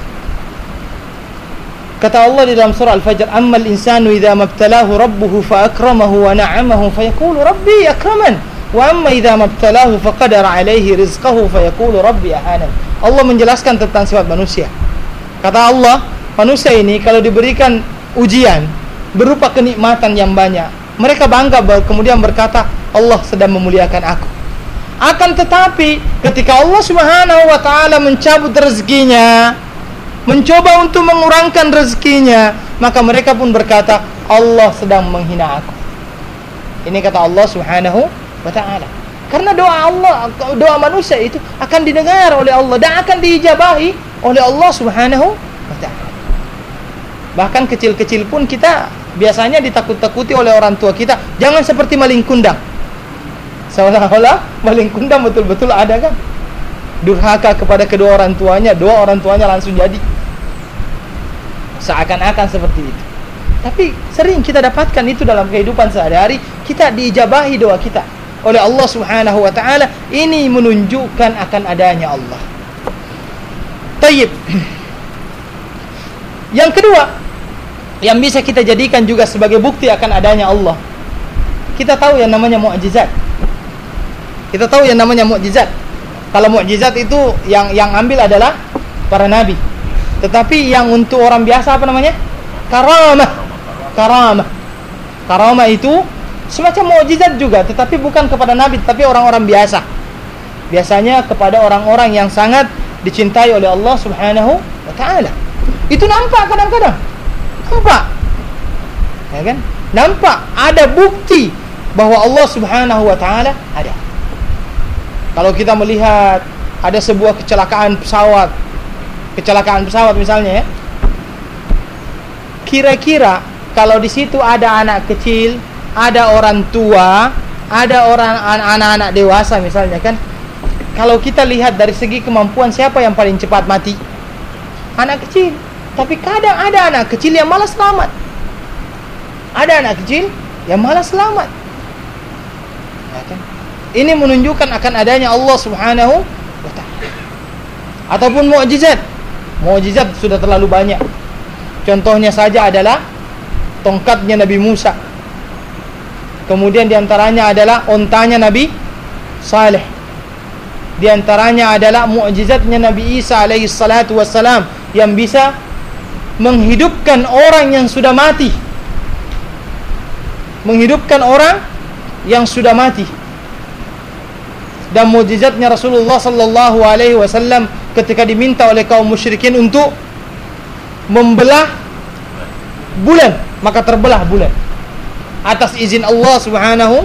Kata Allah di dalam surah Al-Fajr, "Ammal insanu idza mabtalahu rabbuhu fa akramahu wa na'amahu fa yaqulu rabbi akraman, wa amma idza mabtalahu fa qadara 'alaihi rizqahu fa yaqulu rabbi ahanan." Allah menjelaskan tentang sifat manusia. Kata Allah, manusia ini kalau diberikan ujian berupa kenikmatan yang banyak, mereka bangga kemudian berkata, Allah sedang memuliakan aku. Akan tetapi ketika Allah Subhanahu wa ta'ala mencabut rezekinya, mencoba untuk mengurangkan rezekinya, maka mereka pun berkata, Allah sedang menghina aku. Ini kata Allah Subhanahu wa ta'ala. Karena doa Allah, doa manusia itu akan didengar oleh Allah dan akan diijabahi oleh Allah Subhanahu wa ta'ala. Bahkan kecil-kecil pun kita biasanya ditakut-takuti oleh orang tua kita, jangan seperti maling kundang. Seolah-olah maling kundang betul-betul ada kan, durhaka kepada kedua orang tuanya, dua orang tuanya langsung jadi, seakan-akan seperti itu. Tapi sering kita dapatkan itu dalam kehidupan sehari-hari, kita diijabahi doa kita oleh Allah Subhanahu wa ta'ala. Ini menunjukkan akan adanya Allah. Tayyib. Yang kedua yang bisa kita jadikan juga sebagai bukti akan adanya Allah, kita tahu yang namanya mukjizat. Kita tahu yang namanya mukjizat. Kalau mukjizat itu yang yang ambil adalah para nabi. Tetapi yang untuk orang biasa apa namanya? Karamah. Karamah. Karamah itu semacam mukjizat juga, tetapi bukan kepada nabi, tapi orang-orang biasa. Biasanya kepada orang-orang yang sangat dicintai oleh Allah Subhanahu wa ta'ala. Itu nampak kadang-kadang. Nampak, ya kan? Nampak ada bukti bahwa Allah Subhanahu wa ta'ala ada. Kalau kita melihat ada sebuah kecelakaan pesawat, kecelakaan pesawat misalnya ya, kira-kira kalau di situ ada anak kecil, ada orang tua, ada orang anak-anak dewasa misalnya kan, kalau kita lihat dari segi kemampuan siapa yang paling cepat mati? Anak kecil. Tapi kadang ada anak kecil yang malah selamat. Ada anak kecil yang malah selamat. Ya kan? Ini menunjukkan akan adanya Allah Subhanahu wa ta'ala. Ataupun mukjizat. Mukjizat sudah terlalu banyak. Contohnya saja adalah tongkatnya Nabi Musa. Kemudian diantaranya adalah ontanya Nabi Saleh. Di antaranya adalah mukjizatnya Nabi Isa alaihi salatu wassalam yang bisa menghidupkan orang yang sudah mati. Menghidupkan orang yang sudah mati. Dan mukjizatnya Rasulullah sallallahu alaihi wasallam ketika diminta oleh kaum musyrikin untuk membelah bulan, maka terbelah bulan atas izin Allah Subhanahu.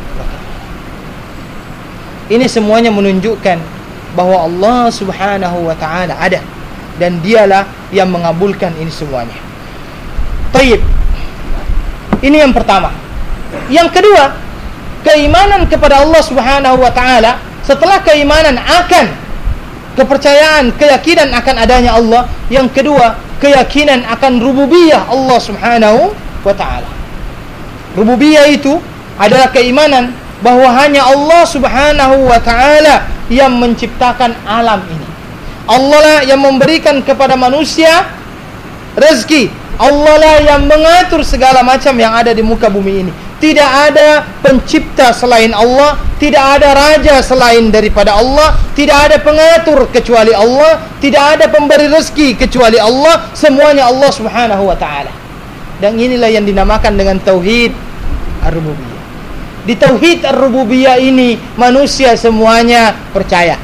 Ini semuanya menunjukkan bahwa Allah Subhanahu wa ta'ala ada, dan dialah yang mengabulkan ini semuanya. Taib. Ini yang pertama. Yang kedua, keimanan kepada Allah Subhanahu wa ta'ala. Setelah keimanan akan kepercayaan, keyakinan akan adanya Allah, yang kedua, keyakinan akan rububiyah Allah Subhanahu wa ta'ala. Rububiyah itu adalah keimanan bahwa hanya Allah Subhanahu wa ta'ala yang menciptakan alam ini. Allah lah yang memberikan kepada manusia rezeki. Allah lah yang mengatur segala macam yang ada di muka bumi ini. Tidak ada pencipta selain Allah, tidak ada raja selain daripada Allah, tidak ada pengatur kecuali Allah, tidak ada pemberi rezeki kecuali Allah. Semuanya Allah Subhanahu wa ta'ala. Dan inilah yang dinamakan dengan tauhid ar-rububiyah. Di tauhid ar-rububiyah ini manusia semuanya percaya.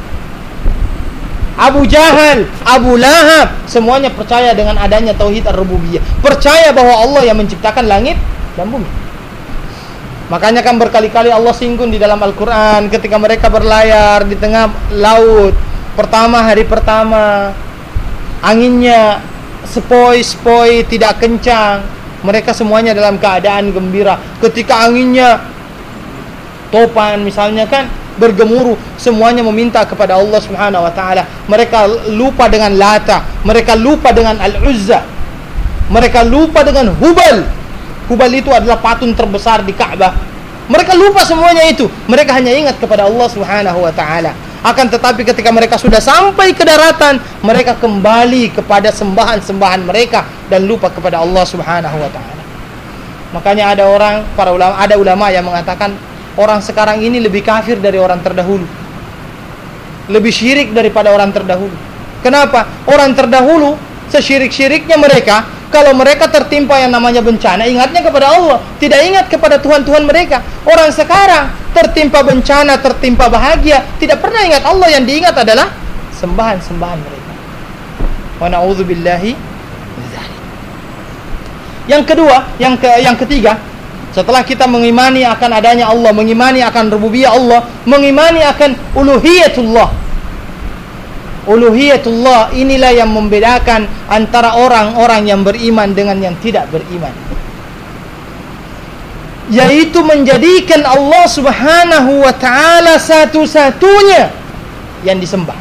Abu Jahal, Abu Lahab, semuanya percaya dengan adanya tauhid ar-rububiyah. Percaya bahwa Allah yang menciptakan langit dan bumi. Makanya kan berkali-kali Allah singgung di dalam Al-Quran ketika mereka berlayar di tengah laut. Pertama, hari pertama, anginnya sepoi-sepoi, tidak kencang. Mereka semuanya dalam keadaan gembira. Ketika anginnya topan misalnya kan, bergemuruh, semuanya meminta kepada Allah Subhanahu wa ta'ala. Mereka lupa dengan Lata, mereka lupa dengan Al-Uzza, mereka lupa dengan Hubal. Hubal itu adalah patung terbesar di Ka'bah. Mereka lupa semuanya itu. Mereka hanya ingat kepada Allah Subhanahu wa ta'ala. Akan tetapi ketika mereka sudah sampai ke daratan, mereka kembali kepada sembahan-sembahan mereka dan lupa kepada Allah Subhanahu wa ta'ala. Makanya ada orang, para ulama, ada ulama yang mengatakan orang sekarang ini lebih kafir dari orang terdahulu, lebih syirik daripada orang terdahulu. Kenapa? Orang terdahulu sesyirik-syiriknya mereka, kalau mereka tertimpa yang namanya bencana, ingatnya kepada Allah, tidak ingat kepada Tuhan-Tuhan mereka. Orang sekarang tertimpa bencana, tertimpa bahagia, tidak pernah ingat Allah, yang diingat adalah sembahan-sembahan mereka. Wa na'udzubillahi min dzalik. Yang kedua, yang ke yang ketiga, setelah kita mengimani akan adanya Allah, mengimani akan rububiyah Allah, mengimani akan uluhiyatullah. Uluhiyatullah inilah yang membedakan antara orang-orang yang beriman dengan yang tidak beriman, yaitu menjadikan Allah Subhanahu wa ta'ala satu-satunya yang disembah.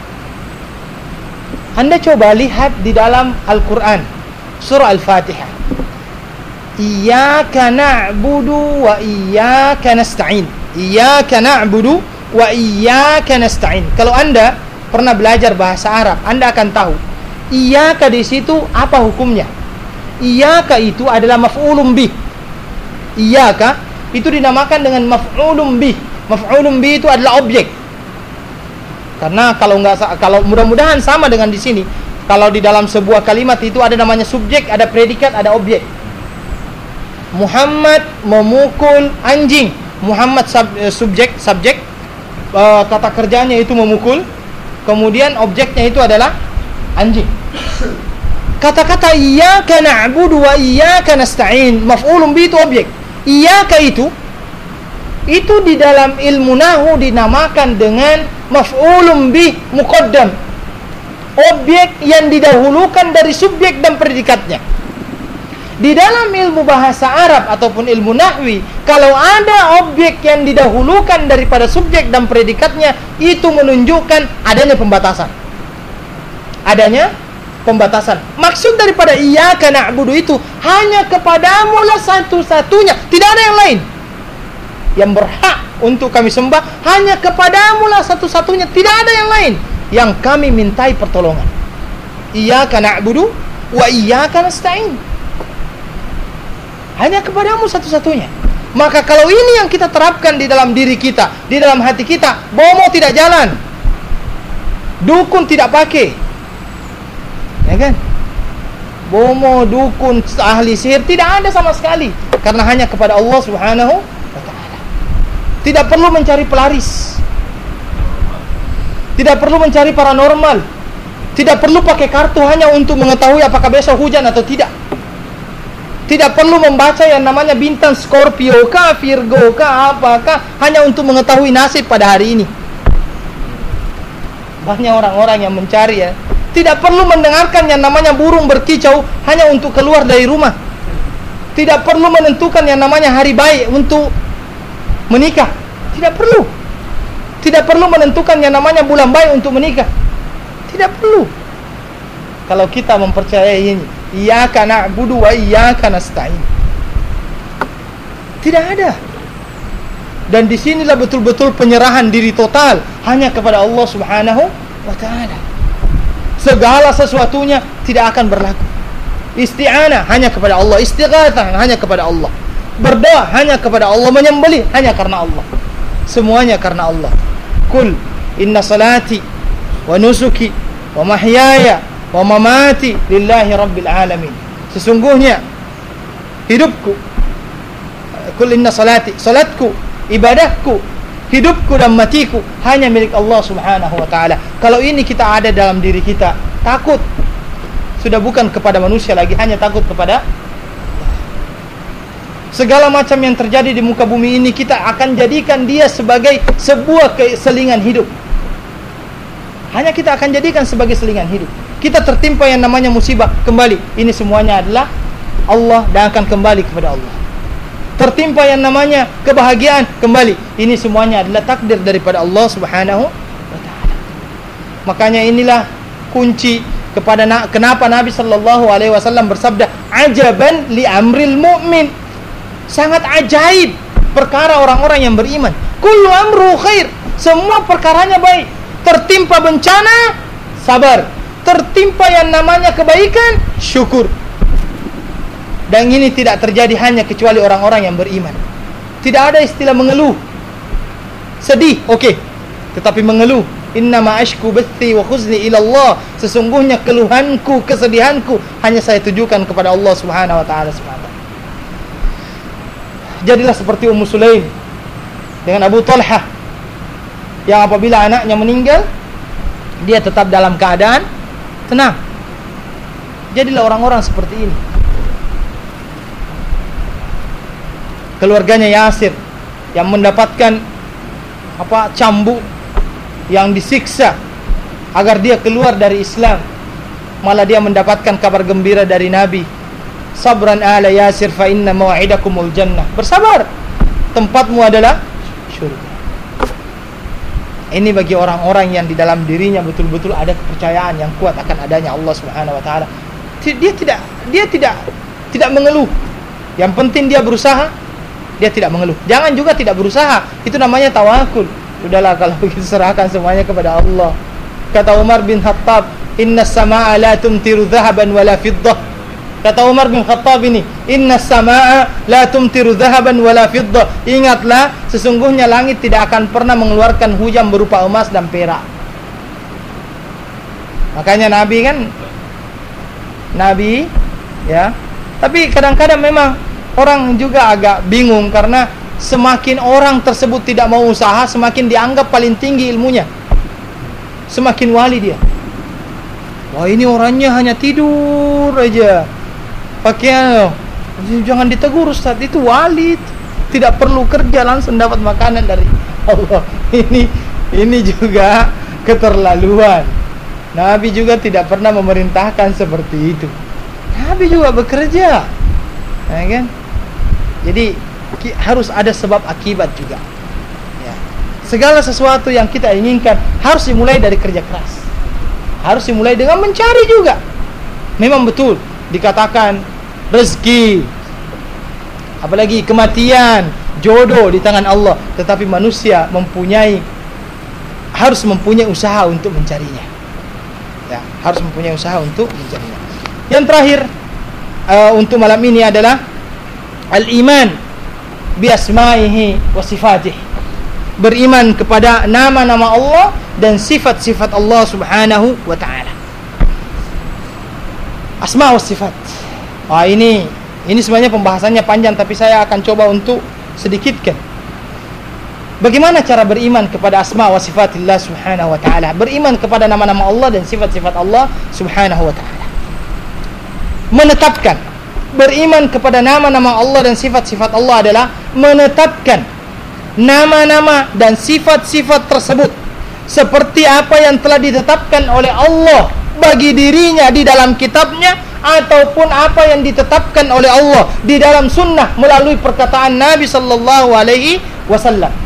Anda coba lihat di dalam Al-Quran, surah Al-Fatihah. Iyyaka na'budu wa iyyaka nasta'in. Iyyaka na'budu wa iyyaka nasta'in. Kalau Anda pernah belajar bahasa Arab, Anda akan tahu iyyaka di situ apa hukumnya. Iyyaka itu adalah maf'ulun bih. Iyyaka itu dinamakan dengan maf'ulun bih. Maf'ulun bih itu adalah objek. Karena kalau enggak, kalau mudah-mudahan sama dengan di sini. Kalau di dalam sebuah kalimat itu ada namanya subjek, ada predikat, ada objek. Muhammad memukul anjing. Muhammad sub, subjek, subjek, uh, kata kerjanya itu memukul. Kemudian objeknya itu adalah anjing. Kata-kata iyyaka na'budu wa iyyaka nasta'in, maf'ulun bi itu objek. Iyyaka itu itu di dalam ilmu nahwu dinamakan dengan maf'ulun bih muqaddam. Objek yang didahulukan dari subjek dan predikatnya. Di dalam ilmu bahasa Arab ataupun ilmu nahwi, kalau ada objek yang didahulukan daripada subjek dan predikatnya, itu menunjukkan adanya pembatasan. Adanya pembatasan. Maksud daripada iyyaka na'budu itu hanya kepadamu lah satu-satunya, tidak ada yang lain. Yang berhak untuk kami sembah hanya kepadamu lah satu-satunya, tidak ada yang lain yang kami mintai pertolongan. Iyyaka na'budu wa iyyaka nasta'in. Hanya kepadamu satu-satunya. Maka kalau ini yang kita terapkan di dalam diri kita, di dalam hati kita, bomo tidak jalan, dukun tidak pakai, ya kan? Bomo, dukun, ahli sihir tidak ada sama sekali, karena hanya kepada Allah Subhanahu wa ta'ala. Tidak perlu mencari pelaris, tidak perlu mencari paranormal, tidak perlu pakai kartu hanya untuk mengetahui apakah besok hujan atau tidak. Tidak perlu membaca yang namanya bintang Scorpio kah, Virgo kah, apakah, hanya untuk mengetahui nasib pada hari ini. Banyak orang-orang yang mencari ya. Tidak perlu mendengarkan yang namanya burung berkicau hanya untuk keluar dari rumah. Tidak perlu menentukan yang namanya hari baik untuk menikah. Tidak perlu. Tidak perlu menentukan yang namanya bulan baik untuk menikah. Tidak perlu. Kalau kita mempercayai ini, iyyaka na'budu wa iyyaka nasta'in, tidak ada. Dan disinilah betul-betul penyerahan diri total hanya kepada Allah Subhanahu wa ta'ala. Segala sesuatunya tidak akan berlaku. Isti'anah hanya kepada Allah, istighatsah hanya kepada Allah, berdoa hanya kepada Allah, menyembelih hanya karena Allah. Semuanya karena Allah. Qul inna salati wa nusuki wa mahyaya wa mamati lillahi rabbil alamin. Sesungguhnya hidupku, qul inna salati, salatku, ibadahku, hidupku dan matiku hanya milik Allah Subhanahu wa ta'ala. Kalau ini kita ada dalam diri kita, takut sudah bukan kepada manusia lagi, hanya takut kepada segala macam yang terjadi di muka bumi ini. Kita akan jadikan dia sebagai sebuah selingan hidup. Hanya kita akan jadikan sebagai selingan hidup. Kita tertimpa yang namanya musibah, kembali, ini semuanya adalah Allah dan akan kembali kepada Allah. Tertimpa yang namanya kebahagiaan, kembali, ini semuanya adalah takdir daripada Allah Subhanahu wa ta'ala. Makanya inilah kunci kepada na- kenapa Nabi sallallahu alaihi wasallam bersabda, ajaban li amril mu'min. Sangat ajaib perkara orang-orang yang beriman. Kullu amru khair, semua perkaranya baik. Tertimpa bencana, sabar. Tertimpa yang namanya kebaikan, syukur. Dan ini tidak terjadi hanya kecuali orang-orang yang beriman. Tidak ada istilah mengeluh, sedih, oke, okay. Tetapi mengeluh, innama ashku bathi wa khuzni ila Allah, sesungguhnya keluhanku, kesedihanku hanya saya tujukan kepada Allah Subhanahu wa ta'ala semata. Jadilah seperti Ummu Sulaim dengan Abu Talha, yang apabila anaknya meninggal, dia tetap dalam keadaan tenang. Jadilah orang-orang seperti ini. Keluarganya Yasir yang mendapatkan apa cambuk, yang disiksa agar dia keluar dari Islam, malah dia mendapatkan kabar gembira dari Nabi, sabran ala Yasir fa inna maw'idakumul jannah. Bersabar, tempatmu adalah syurga. Ini bagi orang-orang yang di dalam dirinya betul-betul ada kepercayaan yang kuat akan adanya Allah Subhanahu wa ta'ala. Dia tidak dia tidak tidak mengeluh. Yang penting dia berusaha, dia tidak mengeluh. Jangan juga tidak berusaha, itu namanya tawakul. Sudahlah kalau begitu, serahkan semuanya kepada Allah. Kata Umar bin Khattab, innas samaa'a la tumtiru dhahaban wala fiddah. Kata Umar bin Khattab ini, innas samaa'a la tumtiru dhahaban wala fiddah. Ingatlah, sesungguhnya langit tidak akan pernah mengeluarkan hujan berupa emas dan perak. Makanya Nabi kan Nabi ya. Tapi kadang-kadang memang orang juga agak bingung, karena semakin orang tersebut tidak mau usaha, semakin dianggap paling tinggi ilmunya, semakin wali dia. Wah, ini orangnya hanya tidur aja, pakaian, jangan ditegur Ustaz, itu wali, tidak perlu kerja, langsung dapat makanan dari Allah. Ini ini juga keterlaluan. Nabi juga tidak pernah memerintahkan seperti itu. Nabi juga bekerja, ya kan? Jadi harus ada sebab akibat juga. Ya. Segala sesuatu yang kita inginkan harus dimulai dari kerja keras. Harus dimulai dengan mencari juga. Memang betul dikatakan rezeki, apalagi kematian, jodoh di tangan Allah, tetapi manusia mempunyai harus mempunyai usaha untuk mencarinya. Ya, harus mempunyai usaha untuk mencarinya. Yang terakhir uh, untuk malam ini adalah al-iman bi asma'ihi wa sifatih. Beriman kepada nama-nama Allah dan sifat-sifat Allah Subhanahu wa taala. Asma wa sifat. Ah ini ini sebenarnya pembahasannya panjang, tapi saya akan coba untuk sedikitkan. Bagaimana cara beriman kepada asma wa sifatillah Subhanahu wa taala? Beriman kepada nama-nama Allah dan sifat-sifat Allah Subhanahu wa taala. Menetapkan beriman kepada nama-nama Allah dan sifat-sifat Allah adalah menetapkan nama-nama dan sifat-sifat tersebut seperti apa yang telah ditetapkan oleh Allah bagi dirinya di dalam kitabnya, ataupun apa yang ditetapkan oleh Allah di dalam sunnah melalui perkataan Nabi sallallahu alaihi wasallam,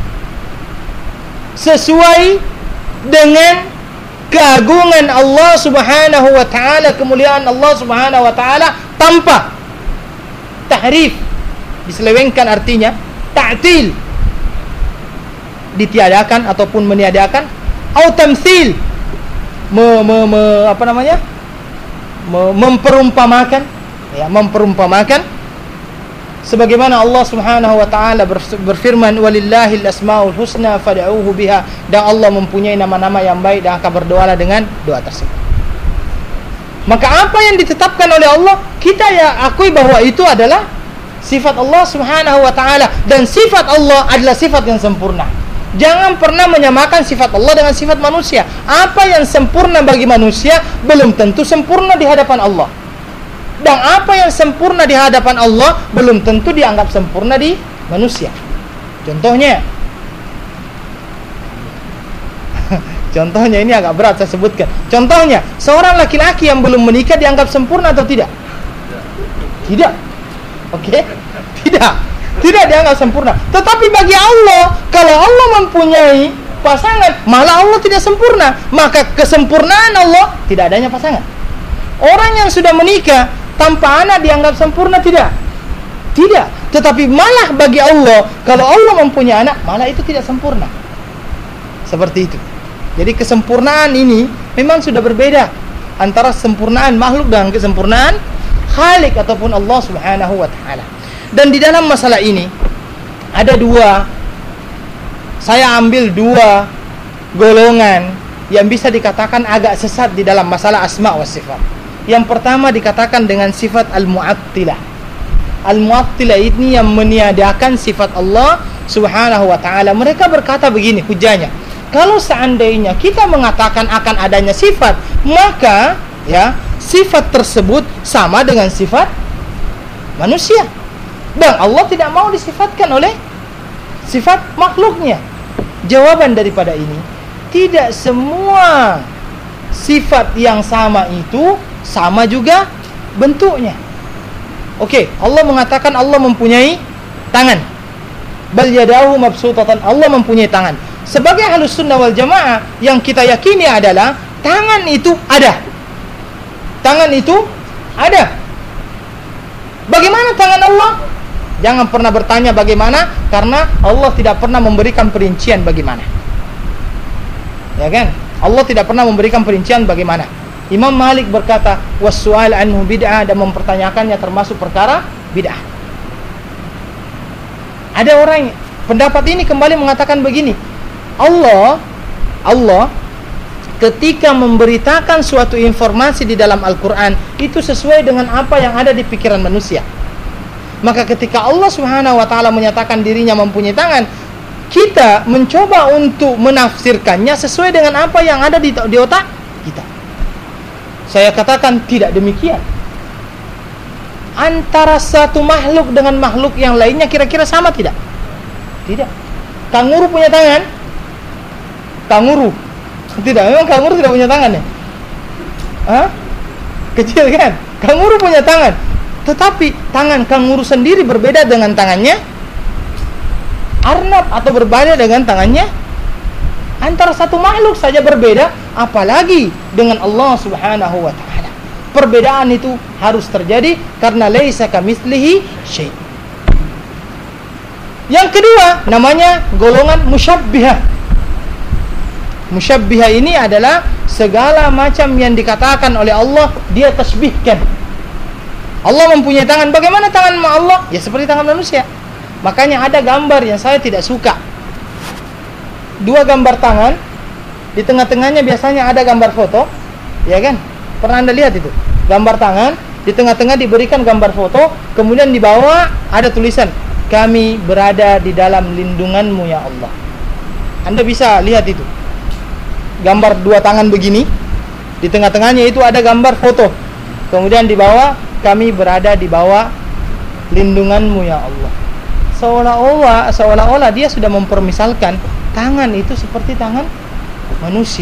sesuai dengan keagungan Allah Subhanahu wa taala, kemuliaan Allah Subhanahu wa taala, tanpa tahrif, diselewengkan artinya, ta'til, ditiadakan ataupun meniadakan, atau tamtsil, me, me, me, apa namanya? Me, memperumpamakan, ya, memperumpamakan sebagaimana Allah Subhanahu wa taala berfirman, walillahil asmaul husna fad'uuhu biha, dan Allah mempunyai nama-nama yang baik dan akan berdoalah dengan doa tersebut. Maka apa yang ditetapkan oleh Allah, kita ya akui bahwa itu adalah sifat Allah Subhanahu wa taala, dan sifat Allah adalah sifat yang sempurna. Jangan pernah menyamakan sifat Allah dengan sifat manusia. Apa yang sempurna bagi manusia belum tentu sempurna di hadapan Allah. Dan apa yang sempurna di hadapan Allah belum tentu dianggap sempurna di manusia. Contohnya Contohnya ini agak berat saya sebutkan. Contohnya, seorang laki-laki yang belum menikah dianggap sempurna atau tidak? Tidak. Oke? Okay? Tidak. Tidak dianggap sempurna. Tetapi bagi Allah, kalau Allah mempunyai pasangan, malah Allah tidak sempurna. Maka kesempurnaan Allah tidak adanya pasangan. Orang yang sudah menikah tanpa anak dianggap sempurna tidak? Tidak. Tetapi malah bagi Allah, kalau Allah mempunyai anak, malah itu tidak sempurna. Seperti itu. Jadi kesempurnaan ini memang sudah berbeda antara sempurnaan makhluk dengan kesempurnaan Khalik ataupun Allah Subhanahu wa taala. Dan di dalam masalah ini ada dua, saya ambil dua golongan yang bisa dikatakan agak sesat di dalam masalah asma wa sifat. Yang pertama dikatakan dengan sifat al-mu'attilah. Al-mu'attilah ini yang meniadakan sifat Allah Subhanahu wa taala. Mereka berkata begini hujahnya, kalau seandainya kita mengatakan akan adanya sifat, maka ya sifat tersebut sama dengan sifat manusia. Dan Allah tidak mau disifatkan oleh sifat makhluknya. Jawaban daripada ini, tidak semua sifat yang sama itu sama juga bentuknya. Oke, Allah mengatakan Allah mempunyai tangan. Bal yadahu mabsutatan, Allah mempunyai tangan. Sebagai Ahlus Sunnah wal Jamaah, yang kita yakini adalah tangan itu ada. Tangan itu ada. Bagaimana tangan Allah? Jangan pernah bertanya bagaimana, karena Allah tidak pernah memberikan perincian bagaimana. Ya kan? Allah tidak pernah memberikan perincian bagaimana. Imam Malik berkata, was-su'al anhu bid'ah, dan mempertanyakannya termasuk perkara bid'ah. Ada orang pendapat ini kembali mengatakan begini, Allah Allah ketika memberitakan suatu informasi di dalam Al-Quran itu sesuai dengan apa yang ada di pikiran manusia. Maka ketika Allah Subhanahu wa taala menyatakan dirinya mempunyai tangan, kita mencoba untuk menafsirkannya sesuai dengan apa yang ada di, di otak kita. Saya katakan tidak demikian. Antara satu makhluk dengan makhluk yang lainnya kira-kira sama tidak? Tidak. Kanguru punya tangan? Kanguru? Tidak, memang kanguru tidak punya tangan ya? Hah? Kecil kan? Kanguru punya tangan. Tetapi tangan kanguru sendiri berbeda dengan tangannya arnab atau berbeda dengan tangannya. Antara satu makhluk saja berbeda, apalagi dengan Allah Subhanahu wa taala. Perbedaan itu harus terjadi karena laisa kamitslihi syai'. Yang kedua namanya golongan musyabbihah. Musyabbihah ini adalah segala macam yang dikatakan oleh Allah dia tasbihkan. Allah mempunyai tangan. Bagaimana tangan Allah? Ya seperti tangan manusia. Makanya ada gambar yang saya tidak suka. Dua gambar tangan, di tengah-tengahnya biasanya ada gambar foto, ya kan? Pernah Anda lihat itu? Gambar tangan, di tengah-tengah diberikan gambar foto, kemudian di bawah ada tulisan, kami berada di dalam lindunganmu ya Allah. Anda bisa lihat itu. Gambar dua tangan begini, di tengah-tengahnya itu ada gambar foto. Kemudian di bawah, kami berada di bawah lindunganmu ya Allah. Seolah-olah seolah-olah dia sudah mempermisalkan tangan itu seperti tangan manusia.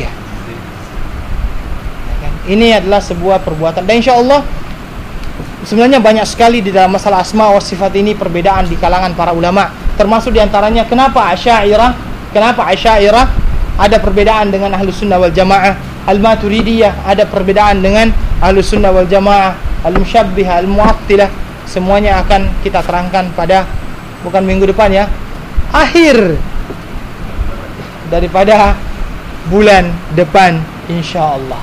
Ini adalah sebuah perbuatan. Dan insya Allah sebenarnya banyak sekali di dalam masalah asma wa sifat ini perbedaan di kalangan para ulama. Termasuk diantaranya kenapa Asy'ariyah, kenapa Asy'ariyah ada perbedaan dengan Ahlus Sunnah wal Jamaah. Al-Maturidiyah ada perbedaan dengan Ahlus Sunnah wal Jamaah. Al-Musyabbihah, Al-Mu'attilah, semuanya akan kita terangkan pada bukan minggu depan ya, akhir daripada bulan depan insyaallah.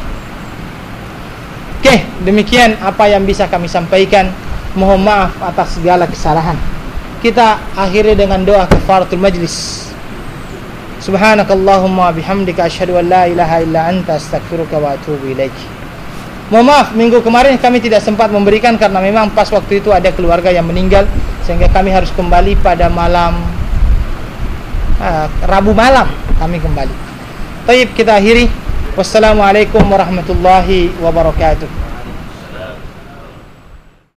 Oke, demikian apa yang bisa kami sampaikan. Mohon maaf atas segala kesalahan. Kita akhiri dengan doa kafaratul majlis. Subhanakallahumma bihamdika asyhadu an la ilaha illa anta astaghfiruka wa atubu ilaik. Mohon maaf, minggu kemarin kami tidak sempat memberikan karena memang pas waktu itu ada keluarga yang meninggal, sehingga kami harus kembali pada malam uh, Rabu malam kami kembali. Baik, kita akhiri. Wassalamualaikum warahmatullahi wabarakatuh.